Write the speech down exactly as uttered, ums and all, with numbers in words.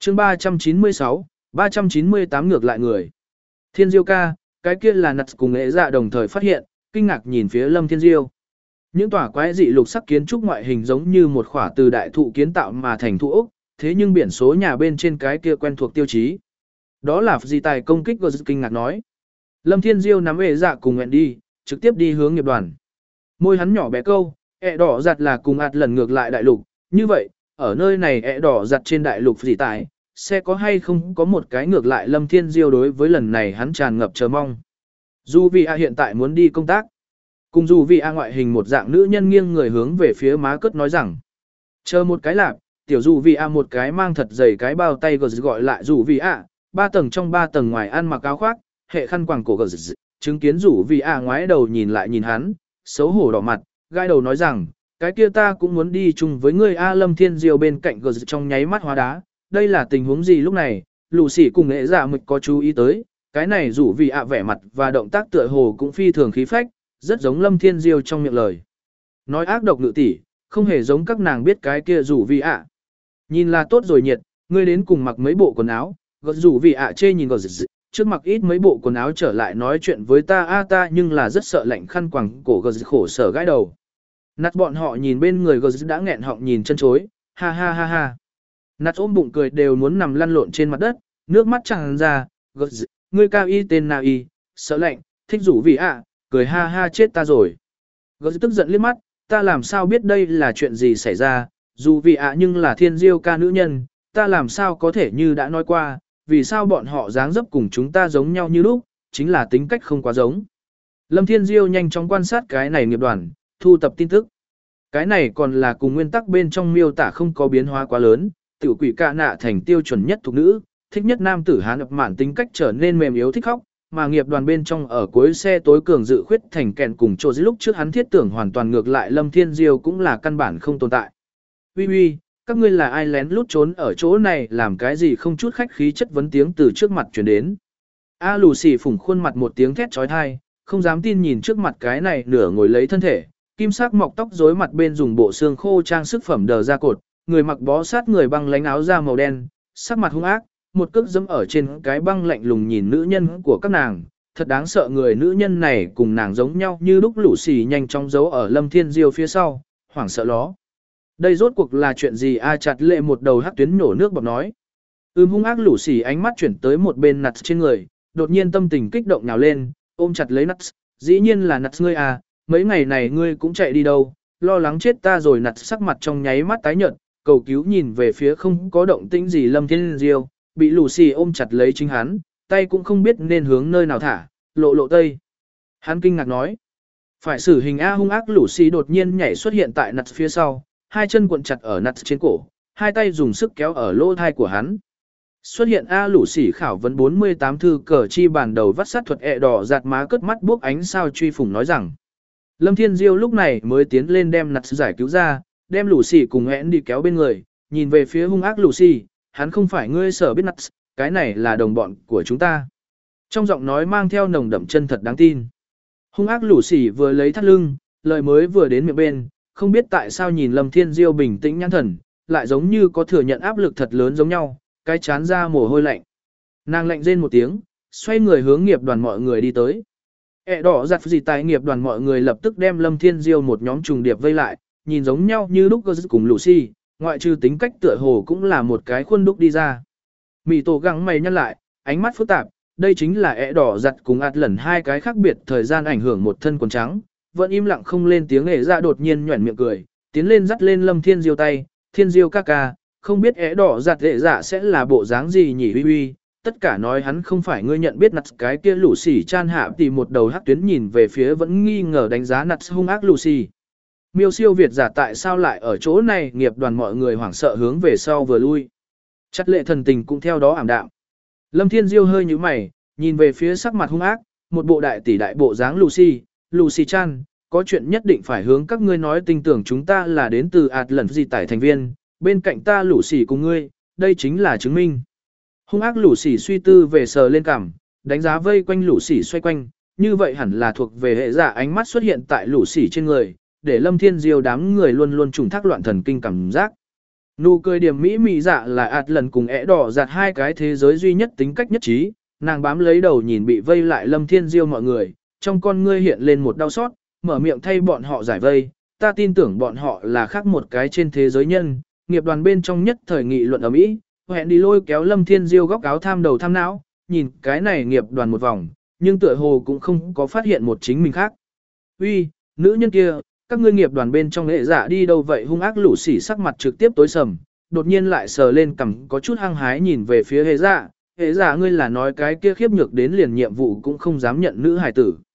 chương ba trăm chín mươi sáu, ba trăm chín mươi tám ngược lại người. Thiên Diêu ca, cái kia là nặt cùng ế dạ đồng thời phát hiện, kinh ngạc nhìn phía Lâm Thiên Diêu. Những tòa quái dị lục sắc kiến trúc ngoại hình giống như một khỏa từ đại thụ kiến tạo mà thành thụ ốc, thế nhưng biển số nhà bên trên cái kia quen thuộc tiêu chí. Đó là gì tài công kích của kinh ngạc nói. Lâm Thiên Diêu nắm ế dạ cùng nguyện đi, trực tiếp đi hướng nghiệp đoàn. Môi hắn nhỏ bé câu, ẹ đỏ giặt là cùng ạt lần ngược lại đại lục, như vậy, ở nơi này ẹ đỏ giặt trên đại lục gì tài, sẽ có hay không có một cái ngược lại Lâm Thiên Diêu đối với lần này hắn tràn ngập chờ mong. Dù vì A hiện tại muốn đi công tác. Cùng dù vì A ngoại hình một dạng nữ nhân nghiêng người hướng về phía má cất nói rằng. Chờ một cái lạp, tiểu dù vì A một cái mang thật dày cái bao tay gờ gọi lại dù vì A, ba tầng trong ba tầng ngoài ăn mặc áo khoác, hệ khăn quàng cổ gờ chứng kiến dù vì A ngoái đầu nhìn lại nhìn hắn, xấu hổ đỏ mặt, gai đầu nói rằng, cái kia ta cũng muốn đi chung với người A. Lâm Thiên Diêu bên cạnh gờ trong nháy mắt hóa đá. Đây là tình huống gì lúc này, lù xỉ cùng nghệ giả mực có chú ý tới, cái này rủ vì ạ vẻ mặt và động tác tựa hồ cũng phi thường khí phách, rất giống Lâm Thiên Diêu trong miệng lời. Nói ác độc ngự tỷ, không hề giống các nàng biết cái kia rủ vì ạ. Nhìn là tốt rồi nhiệt, ngươi đến cùng mặc mấy bộ quần áo, gật rủ vì ạ chê nhìn gật trước mặc ít mấy bộ quần áo trở lại nói chuyện với ta a ta nhưng là rất sợ lạnh khăn quàng cổ gật khổ sở gãi đầu. Nặt bọn họ nhìn bên người gật đã nghẹn họng nhìn chân chối, ha ha ha ha. Nặt ôm bụng cười đều muốn nằm lăn lộn trên mặt đất, nước mắt tràn ra, gật ngươi cao y tên nào y, sợ lạnh, thích rủ vì ạ, cười ha ha chết ta rồi. Gật tức giận liếc mắt, ta làm sao biết đây là chuyện gì xảy ra, dù vì ạ nhưng là Thiên Diêu ca nữ nhân, ta làm sao có thể như đã nói qua, vì sao bọn họ dáng dấp cùng chúng ta giống nhau như lúc, chính là tính cách không quá giống. Lâm Thiên Diêu nhanh chóng quan sát cái này nghiệp đoàn, thu tập tin tức. Cái này còn là cùng nguyên tắc bên trong miêu tả không có biến hóa quá lớn, tiểu quỷ cạ nạ thành tiêu chuẩn nhất thuộc nữ, thích nhất nam tử hán ập mạn tính cách trở nên mềm yếu thích khóc, mà nghiệp đoàn bên trong ở cuối xe tối cường dự khuyết thành kèn cùng trô dưới lúc trước hắn thiết tưởng hoàn toàn ngược lại Lâm Thiên Diêu cũng là căn bản không tồn tại. Uy uy, các ngươi là ai lén lút trốn ở chỗ này làm cái gì không chút khách khí chất vấn tiếng từ trước mặt chuyển đến. A lù xì phủng khuôn mặt một tiếng thét trói thai, không dám tin nhìn trước mặt cái này nửa ngồi lấy thân thể, kim sắc mọc tóc rối mặt bên dùng bộ xương khô trang sức phẩm đờ ra cột, người mặc bó sát người băng lánh áo da màu đen, sắc mặt hung ác, một cước dẫm ở trên cái băng lạnh lùng nhìn nữ nhân của các nàng, thật đáng sợ người nữ nhân này cùng nàng giống nhau như lúc lũ xì nhanh chóng giấu ở Lâm Thiên Diêu phía sau, hoảng sợ ló. Đây rốt cuộc là chuyện gì a chặt lệ một đầu hắc tuyến nổ nước bọt nói. Ưm hung ác lũ xì ánh mắt chuyển tới một bên nặt trên người, đột nhiên tâm tình kích động nhào lên, ôm chặt lấy nặt, dĩ nhiên là nặt ngươi à, mấy ngày này ngươi cũng chạy đi đâu, lo lắng chết ta rồi nặt sắc mặt trong nháy mắt tái nhợt, cầu cứu nhìn về phía không có động tĩnh gì Lâm Thiên Diêu, bị lù xì ôm chặt lấy chính hắn, tay cũng không biết nên hướng nơi nào thả, lộ lộ tây. Hắn kinh ngạc nói, phải xử hình A hung ác lù xì đột nhiên nhảy xuất hiện tại nặt phía sau, hai chân cuộn chặt ở nặt trên cổ, hai tay dùng sức kéo ở lỗ thai của hắn. Xuất hiện A lũ xỉ khảo vấn bốn mươi tám thư cờ chi bản đầu vắt sát thuật ẹ đỏ giạt má cất mắt buốc ánh sao truy phủng nói rằng. Lâm Thiên Diêu lúc này mới tiến lên đem nặt giải cứu ra, đem lũ xỉ cùng hẹn đi kéo bên người, nhìn về phía hung ác lũ xỉ, hắn không phải ngươi sở biết nặt, cái này là đồng bọn của chúng ta. Trong giọng nói mang theo nồng đậm chân thật đáng tin. Hung ác lũ xỉ vừa lấy thắt lưng, lời mới vừa đến miệng bên, không biết tại sao nhìn Lâm Thiên Diêu bình tĩnh nhãn thần, lại giống như có thừa nhận áp lực thật lớn giống nhau, cái chán ra mồ hôi lạnh. Nàng lạnh rên một tiếng, xoay người hướng nghiệp đoàn mọi người đi tới. ẹ đỏ giặt gì tại nghiệp đoàn mọi người lập tức đem Lâm Thiên Diêu một nhóm trùng điệp vây lại, nhìn giống nhau như lúc cùng Lucy, ngoại trừ tính cách tựa hồ cũng là một cái khuôn đúc đi ra. Mị tổ gắng mày nhăn lại, ánh mắt phức tạp, đây chính là ẹ đỏ giặt cùng ạt lần hai cái khác biệt thời gian ảnh hưởng một thân quần trắng, vẫn im lặng không lên tiếng ệ ra đột nhiên nhuẩn miệng cười, tiến lên dắt lên Lâm Thiên Diêu tay, Thiên Diêu ca ca, không biết ẻ đỏ giặt ệ dạ sẽ là bộ dáng gì nhỉ huy huy, tất cả nói hắn không phải ngươi nhận biết nặt cái kia lũ xỉ chan hạ thì một đầu hắc tuyến nhìn về phía vẫn nghi ngờ đánh giá nặt hung ác lũ xỉ. Miêu siêu Việt giả tại sao lại ở chỗ này nghiệp đoàn mọi người hoảng sợ hướng về sau vừa lui. Chắc lệ thần tình cũng theo đó ảm đạm. Lâm Thiên Diêu hơi nhíu mày, nhìn về phía sắc mặt hung ác, một bộ đại tỷ đại bộ dáng Lucy, Lucy Chan, có chuyện nhất định phải hướng các ngươi nói tin tưởng chúng ta là đến từ ạt lần gì tải thành viên, bên cạnh ta lũ xỉ cùng ngươi, đây chính là chứng minh. Hung ác lũ xỉ suy tư về sờ lên cằm, đánh giá vây quanh lũ xỉ xoay quanh, như vậy hẳn là thuộc về hệ giả ánh mắt xuất hiện tại lũ xỉ trên người, để Lâm Thiên Diêu đám người luôn luôn trùng thác loạn thần kinh cảm giác. Nụ cười điểm mỹ mị dạ là ạt lần cùng ẻ đỏ giặt hai cái thế giới duy nhất tính cách nhất trí, nàng bám lấy đầu nhìn bị vây lại Lâm Thiên Diêu mọi người, trong con ngươi hiện lên một đau xót, mở miệng thay bọn họ giải vây, ta tin tưởng bọn họ là khác một cái trên thế giới nhân, nghiệp đoàn bên trong nhất thời nghị luận ở Mỹ, hẹn đi lôi kéo Lâm Thiên Diêu góc áo tham đầu tham não, nhìn cái này nghiệp đoàn một vòng, nhưng tựa hồ cũng không có phát hiện một chính mình khác. Uy, nữ nhân kia, các ngươi nghiệp đoàn bên trong nghệ dạ đi đâu vậy, hung ác lũ sỉ sắc mặt trực tiếp tối sầm, đột nhiên lại sờ lên cằm có chút hăng hái nhìn về phía hệ dạ, hệ dạ ngươi là nói cái kia khiếp nhược đến liền nhiệm vụ cũng không dám nhận nữ hải tử.